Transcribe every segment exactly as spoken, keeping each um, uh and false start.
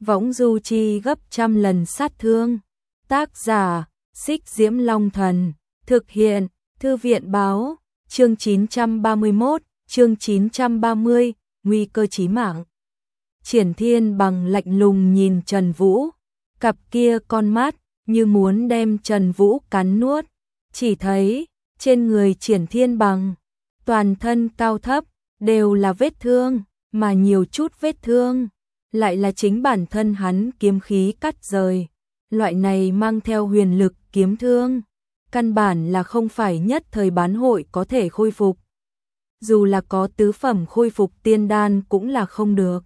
võng du chi gấp trăm lần sát thương. Tác giả, Xích Diễm Long Thần, thực hiện, Thư viện báo, chương chín trăm ba mươi mốt, chương chín trăm ba mươi, nguy cơ chí mạng. Triển Thiên Bằng lạnh lùng nhìn Trần Vũ, cặp kia con mắt như muốn đem Trần Vũ cắn nuốt, chỉ thấy trên người Triển Thiên Bằng, toàn thân cao thấp đều là vết thương, mà nhiều chút vết thương lại là chính bản thân hắn kiếm khí cắt rời. Loại này mang theo huyền lực kiếm thương, căn bản là không phải nhất thời bán hội có thể khôi phục. Dù là có tứ phẩm khôi phục tiên đan cũng là không được.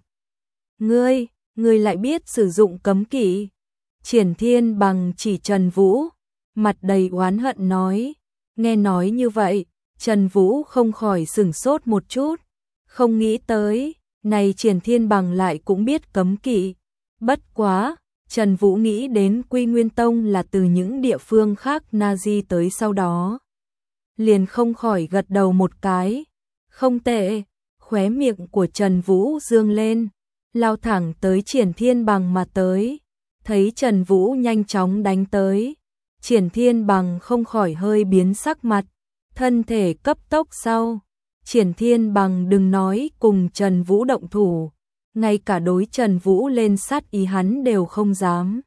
Ngươi, ngươi lại biết sử dụng cấm kỵ. Triển Thiên Bằng chỉ Trần Vũ, mặt đầy oán hận nói. Nghe nói như vậy, Trần Vũ không khỏi sửng sốt một chút, không nghĩ tới, này Triển Thiên Bằng lại cũng biết cấm kỵ. Bất quá, Trần Vũ nghĩ đến Quy Nguyên Tông là từ những địa phương khác Nazi tới sau đó. Liền không khỏi gật đầu một cái. Không tệ, khóe miệng của Trần Vũ dương lên, lao thẳng tới Triển Thiên Bằng mà tới. Thấy Trần Vũ nhanh chóng đánh tới, Triển Thiên Bằng không khỏi hơi biến sắc mặt, thân thể cấp tốc sau. Triển Thiên Bằng đừng nói cùng Trần Vũ động thủ, ngay cả đối Trần Vũ lên sát ý hắn đều không dám.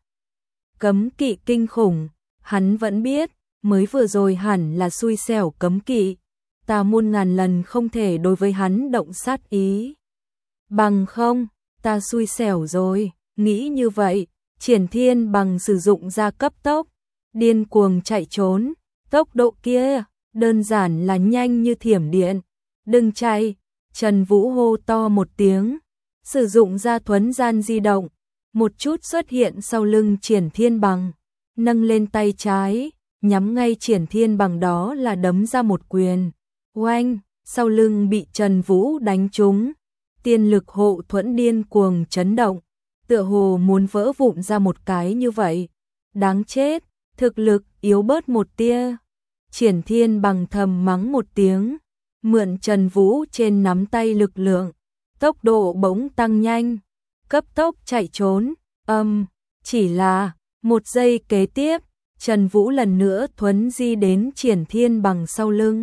Cấm kỵ kinh khủng, hắn vẫn biết, mới vừa rồi hẳn là xui xẻo cấm kỵ, ta muôn ngàn lần không thể đối với hắn động sát ý. Bằng không, ta xui xẻo rồi, nghĩ như vậy, Triển Thiên Bằng sử dụng ra cấp tốc, điên cuồng chạy trốn, tốc độ kia, đơn giản là nhanh như thiểm điện. Đừng chạy, Trần Vũ hô to một tiếng, sử dụng ra thuấn gian di động, một chút xuất hiện sau lưng Triển Thiên Bằng, nâng lên tay trái, nhắm ngay Triển Thiên Bằng đó là đấm ra một quyền. Oanh, sau lưng bị Trần Vũ đánh trúng, tiên lực hộ thuẫn điên cuồng chấn động, tựa hồ muốn vỡ vụn ra một cái như vậy. Đáng chết, thực lực yếu bớt một tia. Triển Thiên Bằng thầm mắng một tiếng, mượn Trần Vũ trên nắm tay lực lượng, tốc độ bỗng tăng nhanh, cấp tốc chạy trốn. Âm, um, chỉ là một giây kế tiếp, Trần Vũ lần nữa thuấn di đến Triển Thiên Bằng sau lưng.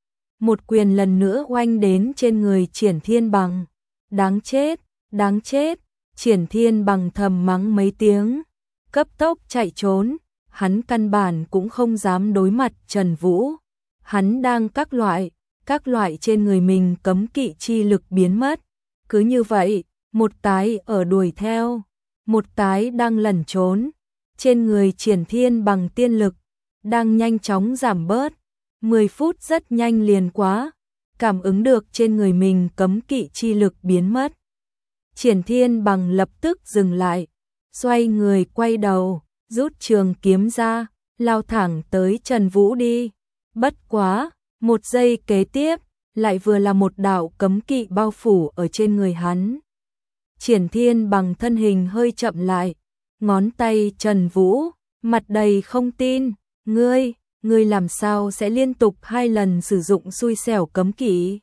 Một quyền lần nữa oanh đến trên người Triển Thiên Bằng. Đáng chết, đáng chết, Triển Thiên Bằng thầm mắng mấy tiếng, cấp tốc chạy trốn, hắn căn bản cũng không dám đối mặt Trần Vũ. Hắn đang các loại, các loại trên người mình cấm kỵ chi lực biến mất. Cứ như vậy, một cái ở đuổi theo, một cái đang lẩn trốn. Trên người Triển Thiên Bằng tiên lực đang nhanh chóng giảm bớt, mười phút rất nhanh liền quá, cảm ứng được trên người mình cấm kỵ chi lực biến mất. Triển Thiên Bằng lập tức dừng lại, xoay người quay đầu, rút trường kiếm ra, lao thẳng tới Trần Vũ đi. Bất quá, một giây kế tiếp, lại vừa là một đạo cấm kỵ bao phủ ở trên người hắn. Triển Thiên Bằng thân hình hơi chậm lại, ngón tay Trần Vũ, mặt đầy không tin, ngươi, ngươi làm sao sẽ liên tục hai lần sử dụng xui xẻo cấm kỵ?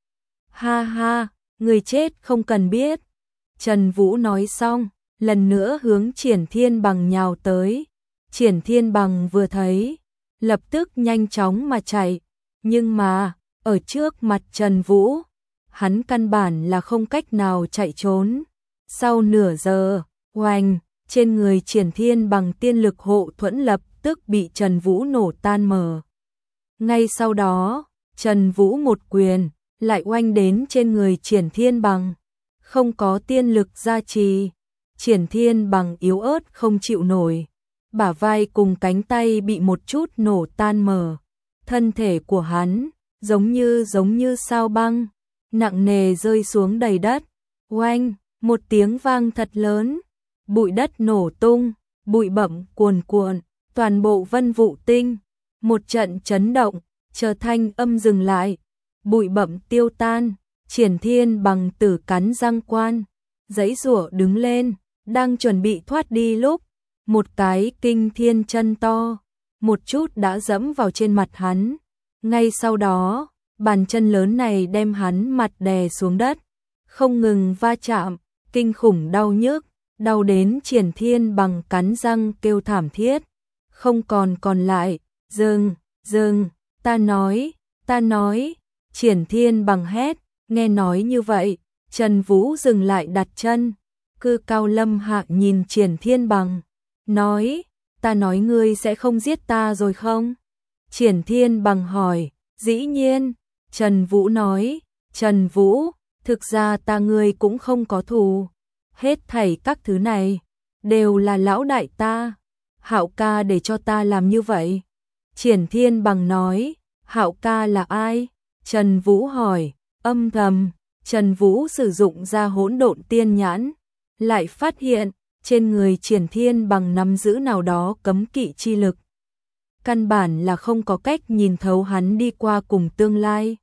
Ha ha, ngươi chết không cần biết. Trần Vũ nói xong, lần nữa hướng Triển Thiên Bằng nhào tới. Triển Thiên Bằng vừa thấy, lập tức nhanh chóng mà chạy, nhưng mà, ở trước mặt Trần Vũ, hắn căn bản là không cách nào chạy trốn. Sau nửa giờ, oanh, trên người Triển Thiên Bằng tiên lực hộ thuẫn lập tức bị Trần Vũ nổ tan mờ. Ngay sau đó, Trần Vũ một quyền, lại oanh đến trên người Triển Thiên Bằng. Không có tiên lực gia trì, Triển Thiên Bằng yếu ớt không chịu nổi. Bả vai cùng cánh tay bị một chút nổ tan mờ. Thân thể của hắn, giống như giống như sao băng, nặng nề rơi xuống đầy đất. Oanh, một tiếng vang thật lớn, bụi đất nổ tung, bụi bặm cuồn cuộn, toàn bộ Vân Vũ Tinh, một trận chấn động, chờ thanh âm dừng lại, bụi bặm tiêu tan. Triển Thiên Bằng tử cắn răng quan, giãy giụa đứng lên, đang chuẩn bị thoát đi lúc, một cái kinh thiên chân to, một chút đã dẫm vào trên mặt hắn. Ngay sau đó, bàn chân lớn này đem hắn mặt đè xuống đất, không ngừng va chạm, kinh khủng đau nhức, đau đến Triển Thiên Bằng cắn răng kêu thảm thiết, không còn còn lại, dừng, dừng, ta nói, ta nói, Triển Thiên Bằng hét, nghe nói như vậy, Trần Vũ dừng lại đặt chân, Cư Cao Lâm Hạ nhìn Triển Thiên Bằng, nói, ta nói ngươi sẽ không giết ta rồi không? Triển Thiên Bằng hỏi, dĩ nhiên, Trần Vũ nói, Trần Vũ, thực ra ta ngươi cũng không có thù, hết thảy các thứ này, đều là lão đại ta, Hạo ca để cho ta làm như vậy. Triển Thiên Bằng nói, Hạo ca là ai? Trần Vũ hỏi, âm thầm, Trần Vũ sử dụng ra hỗn độn tiên nhãn, lại phát hiện, trên người Triển Thiên Bằng nắm giữ nào đó cấm kỵ chi lực. Căn bản là không có cách nhìn thấu hắn đi qua cùng tương lai.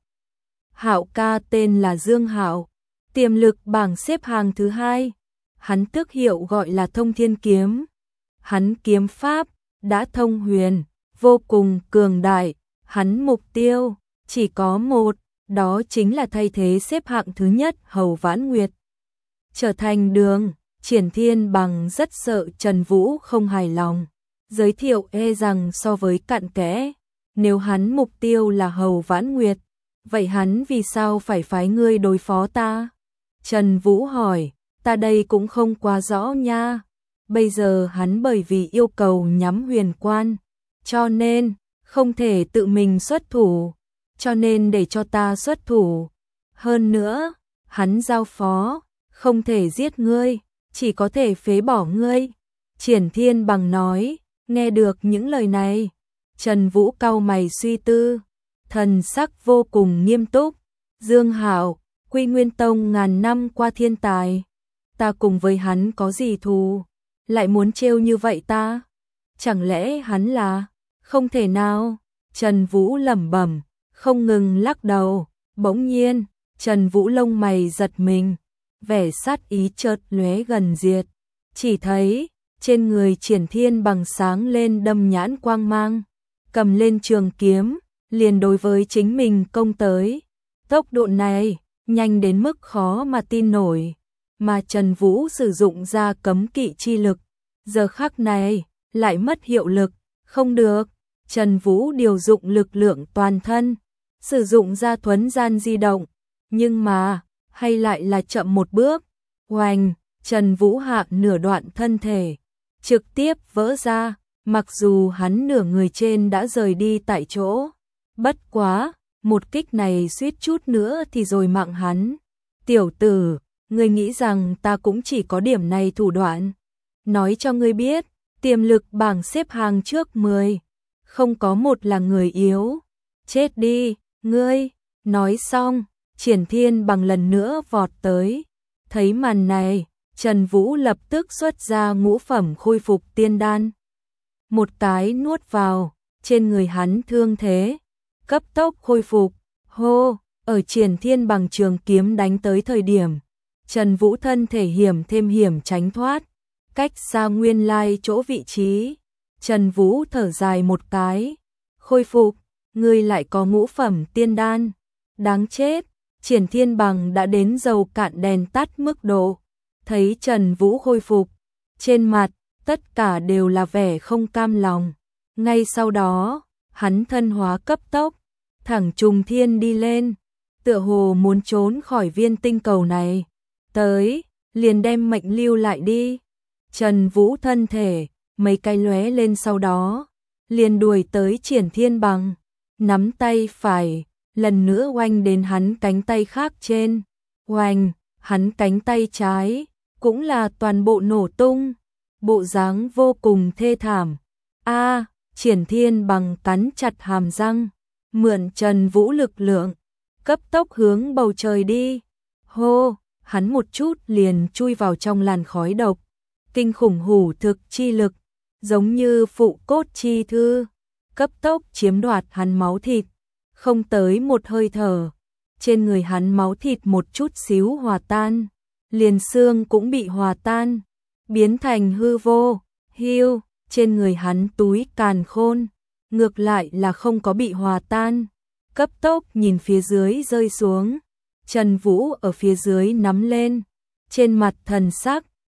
Hạo ca tên là Dương Hạo, tiềm lực bảng xếp hàng thứ hai, hắn tước hiệu gọi là Thông Thiên Kiếm. Hắn kiếm pháp đã thông huyền, vô cùng cường đại, hắn mục tiêu chỉ có một, đó chính là thay thế xếp hạng thứ nhất Hầu Vãn Nguyệt. Trở thành đường, Triển Thiên Bằng rất sợ Trần Vũ không hài lòng, giới thiệu e rằng so với cặn kẽ, nếu hắn mục tiêu là Hầu Vãn Nguyệt, vậy hắn vì sao phải phái ngươi đối phó ta? Trần Vũ hỏi, ta đây cũng không quá rõ nha. Bây giờ hắn bởi vì yêu cầu nhắm huyền quan, cho nên không thể tự mình xuất thủ, cho nên để cho ta xuất thủ. Hơn nữa, hắn giao phó, không thể giết ngươi, chỉ có thể phế bỏ ngươi. Triển Thiên Bằng nói, nghe được những lời này, Trần Vũ cau mày suy tư, thần sắc vô cùng nghiêm túc. Dương Hạo, Quy Nguyên Tông ngàn năm qua thiên tài, ta cùng với hắn có gì thù, lại muốn trêu như vậy ta? Chẳng lẽ hắn là? Không thể nào. Trần Vũ lẩm bẩm, không ngừng lắc đầu. Bỗng nhiên, Trần Vũ lông mày giật mình, vẻ sát ý chợt lóe gần diệt. Chỉ thấy trên người Triển Thiên Bằng sáng lên đâm nhãn quang mang, cầm lên trường kiếm, liền đối với chính mình công tới. Tốc độ này nhanh đến mức khó mà tin nổi, mà Trần Vũ sử dụng ra cấm kỵ chi lực, giờ khắc này lại mất hiệu lực, không được. Trần Vũ điều dụng lực lượng toàn thân, sử dụng ra thuấn gian di động, nhưng mà hay lại là chậm một bước. Oành, Trần Vũ hạ nửa đoạn thân thể, trực tiếp vỡ ra, mặc dù hắn nửa người trên đã rời đi tại chỗ. Bất quá, một kích này suýt chút nữa thì rồi mạng hắn. Tiểu tử, ngươi nghĩ rằng ta cũng chỉ có điểm này thủ đoạn? Nói cho ngươi biết, tiềm lực bảng xếp hàng trước mười, không có một là người yếu. Chết đi, ngươi. Nói xong, Triển Thiên Bằng lần nữa vọt tới. Thấy màn này, Trần Vũ lập tức xuất ra ngũ phẩm khôi phục tiên đan. Một cái nuốt vào, trên người hắn thương thế cấp tốc khôi phục. Hô, ở Triển Thiên Bằng trường kiếm đánh tới thời điểm, Trần Vũ thân thể hiểm thêm hiểm tránh thoát, cách xa nguyên lai chỗ vị trí. Trần Vũ thở dài một cái, khôi phục, ngươi lại có ngũ phẩm tiên đan, đáng chết. Triển Thiên Bằng đã đến dầu cạn đèn tắt mức độ, thấy Trần Vũ khôi phục, trên mặt tất cả đều là vẻ không cam lòng. Ngay sau đó, hắn thân hóa cấp tốc, thẳng trùng thiên đi lên, tựa hồ muốn trốn khỏi viên tinh cầu này. Tới, liền đem mệnh lưu lại đi. Trần Vũ thân thể, mấy cái lóe lên sau đó, liền đuổi tới Triển Thiên Bằng, nắm tay phải, lần nữa oanh đến hắn cánh tay khác trên. Oanh, hắn cánh tay trái, cũng là toàn bộ nổ tung, bộ dáng vô cùng thê thảm. A, Triển Thiên Bằng cắn chặt hàm răng, mượn Trần Vũ lực lượng, cấp tốc hướng bầu trời đi. Hô, hắn một chút liền chui vào trong làn khói độc, kinh khủng hủ thực chi lực, giống như phụ cốt chi thư, cấp tốc chiếm đoạt hắn máu thịt, không tới một hơi thở, trên người hắn máu thịt một chút xíu hòa tan, liền xương cũng bị hòa tan, biến thành hư vô. Hưu, trên người hắn túi càn khôn, ngược lại là không có bị hòa tan, cấp tốc nhìn phía dưới rơi xuống. Trần Vũ ở phía dưới nắm lên, trên mặt thần sắc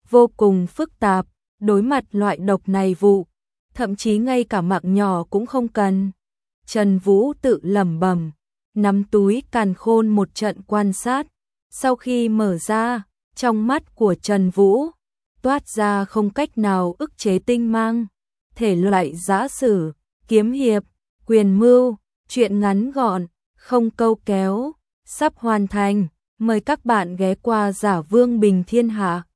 vô cùng phức tạp, đối mặt loại độc này vụ, thậm chí ngay cả mạng nhỏ cũng không cần. Trần Vũ tự lẩm bẩm, nắm túi càn khôn một trận quan sát, sau khi mở ra, trong mắt của Trần Vũ toát ra không cách nào ức chế tinh mang, thể loại giã sử, kiếm hiệp, quyền mưu, truyện ngắn gọn, không câu kéo, sắp hoàn thành, mời các bạn ghé qua Giả Vương Bình Thiên Hạ.